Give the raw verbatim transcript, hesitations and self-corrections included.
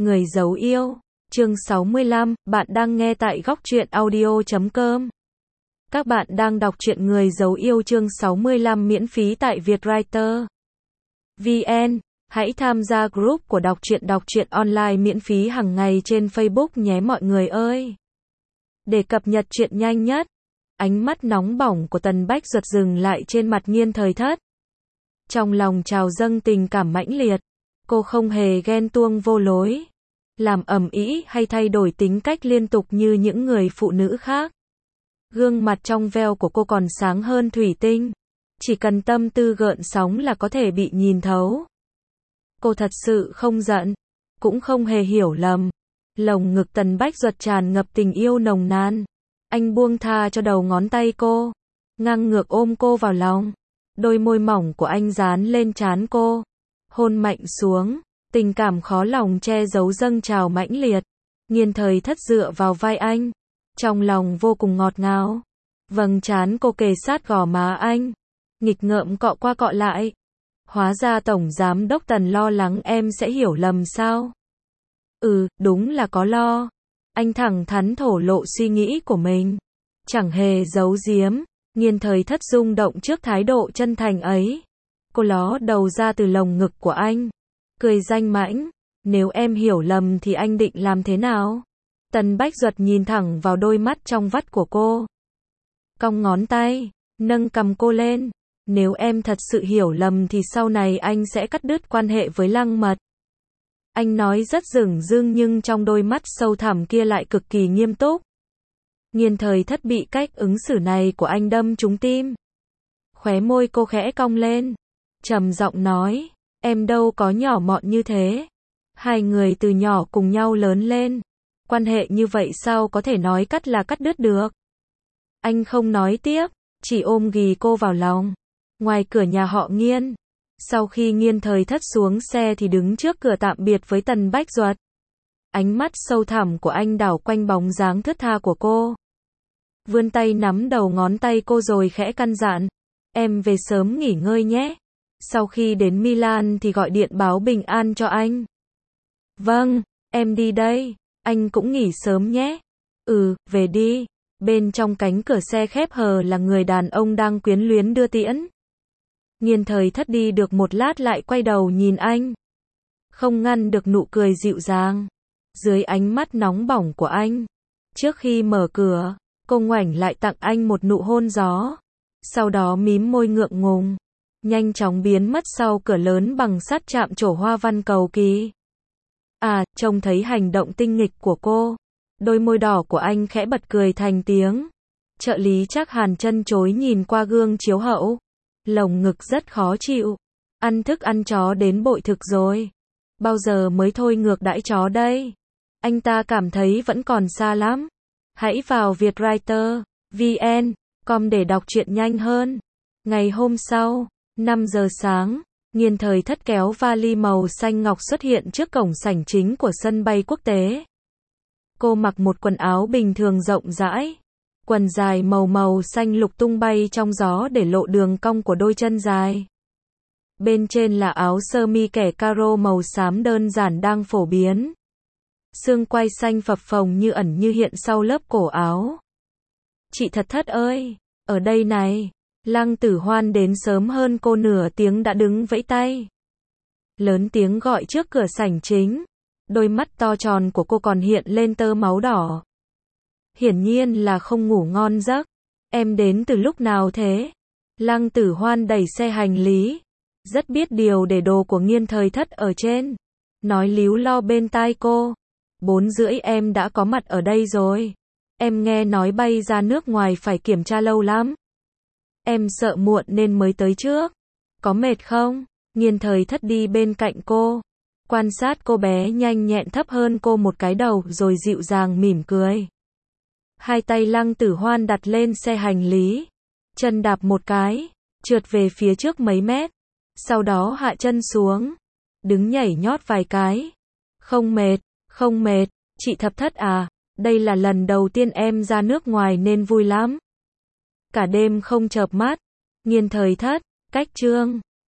Người giấu yêu, chương sáu mươi lăm, bạn đang nghe tại góc truyện audio chấm com. Các bạn đang đọc truyện Người giấu yêu chương sáu mươi lăm miễn phí tại Vietwriter. vê en, hãy tham gia group của đọc truyện đọc truyện online miễn phí hàng ngày trên Facebook nhé mọi người ơi. Để cập nhật truyện nhanh nhất, ánh mắt nóng bỏng của Tần Bách Duật dừng lại trên mặt Nghiên Thời Thất. Trong lòng trào dâng tình cảm mãnh liệt, cô không hề ghen tuông vô lối, làm ầm ĩ hay thay đổi tính cách liên tục như những người phụ nữ khác. Gương mặt trong veo của cô còn sáng hơn thủy tinh, chỉ cần tâm tư gợn sóng là có thể bị nhìn thấu. Cô thật sự không giận, cũng không hề hiểu lầm. Lồng ngực Tần Bách Duật tràn ngập tình yêu nồng nàn. Anh buông tha cho đầu ngón tay cô, ngang ngược ôm cô vào lòng. Đôi môi mỏng của anh dán lên trán cô, hôn mạnh xuống, tình cảm khó lòng che giấu dâng trào mãnh liệt. Nghiên Thời Thất dựa vào vai anh, trong lòng vô cùng ngọt ngào. Vầng trán cô kề sát gò má anh, nghịch ngợm cọ qua cọ lại. Hóa ra Tổng Giám Đốc Tần lo lắng em sẽ hiểu lầm sao? Ừ, đúng là có lo. Anh thẳng thắn thổ lộ suy nghĩ của mình, chẳng hề giấu giếm. Nghiên Thời Thất rung động trước thái độ chân thành ấy. Cô ló đầu ra từ lồng ngực của anh, cười danh mãnh. Nếu em hiểu lầm thì anh định làm thế nào? Tần Bách Duật nhìn thẳng vào đôi mắt trong vắt của cô, cong ngón tay, nâng cằm cô lên. Nếu em thật sự hiểu lầm thì sau này anh sẽ cắt đứt quan hệ với Lăng Mật. Anh nói rất dửng dưng nhưng trong đôi mắt sâu thẳm kia lại cực kỳ nghiêm túc. Nghiên Thời Thất bị cách ứng xử này của anh đâm trúng tim. Khóe môi cô khẽ cong lên, trầm giọng nói, em đâu có nhỏ mọn như thế. Hai người từ nhỏ cùng nhau lớn lên, quan hệ như vậy sao có thể nói cắt là cắt đứt được. Anh không nói tiếp, chỉ ôm ghì cô vào lòng. Ngoài cửa nhà họ Nghiên, sau khi Nghiên Thời Thất xuống xe thì đứng trước cửa tạm biệt với Tần Bách Duật. Ánh mắt sâu thẳm của anh đảo quanh bóng dáng thướt tha của cô, vươn tay nắm đầu ngón tay cô rồi khẽ căn dặn, em về sớm nghỉ ngơi nhé. Sau khi đến Milan thì gọi điện báo bình an cho anh. Vâng, em đi đây, anh cũng nghỉ sớm nhé. Ừ, về đi. Bên trong cánh cửa xe khép hờ là người đàn ông đang quyến luyến đưa tiễn. Nghiên Thời Thất đi được một lát lại quay đầu nhìn anh, không ngăn được nụ cười dịu dàng dưới ánh mắt nóng bỏng của anh. Trước khi mở cửa, cô ngoảnh lại tặng anh một nụ hôn gió, sau đó mím môi ngượng ngùng, nhanh chóng biến mất sau cửa lớn bằng sắt chạm trổ hoa văn cầu kỳ. À, trông thấy hành động tinh nghịch của cô, đôi môi đỏ của anh khẽ bật cười thành tiếng. Trợ lý Trác Hàn chân chối nhìn qua gương chiếu hậu, lồng ngực rất khó chịu. Ăn thức ăn chó đến bội thực rồi, bao giờ mới thôi ngược đãi chó đây? Anh ta cảm thấy vẫn còn xa lắm. Hãy vào Vietwriter, vn, com để đọc truyện nhanh hơn. Ngày hôm sau, năm giờ sáng, Nghiên Thời Thất kéo vali màu xanh ngọc xuất hiện trước cổng sảnh chính của sân bay quốc tế. Cô mặc một quần áo bình thường rộng rãi, quần dài màu màu xanh lục tung bay trong gió để lộ đường cong của đôi chân dài. Bên trên là áo sơ mi kẻ caro màu xám đơn giản đang phổ biến. Xương quai xanh phập phồng như ẩn như hiện sau lớp cổ áo. Chị Thật Thất ơi, ở đây này. Lăng Tử Hoan đến sớm hơn cô nửa tiếng đã đứng vẫy tay, lớn tiếng gọi trước cửa sảnh chính. Đôi mắt to tròn của cô còn hiện lên tơ máu đỏ. Hiển nhiên là không ngủ ngon giấc. Em đến từ lúc nào thế? Lăng Tử Hoan đẩy xe hành lý, rất biết điều để đồ của Nghiên Thời Thất ở trên, nói líu lo bên tai cô. Bốn rưỡi em đã có mặt ở đây rồi. Em nghe nói bay ra nước ngoài phải kiểm tra lâu lắm. Em sợ muộn nên mới tới trước. Có mệt không? Nghiên Thời Thất đi bên cạnh cô, quan sát cô bé nhanh nhẹn thấp hơn cô một cái đầu rồi dịu dàng mỉm cười. Hai tay Lăng Tử Hoan đặt lên xe hành lý, chân đạp một cái, trượt về phía trước mấy mét, sau đó hạ chân xuống, đứng nhảy nhót vài cái. Không mệt, không mệt, chị Thập Thất à, đây là lần đầu tiên em ra nước ngoài nên vui lắm. Cả đêm không chợp mắt. Nghiên Thời Thất, cách chương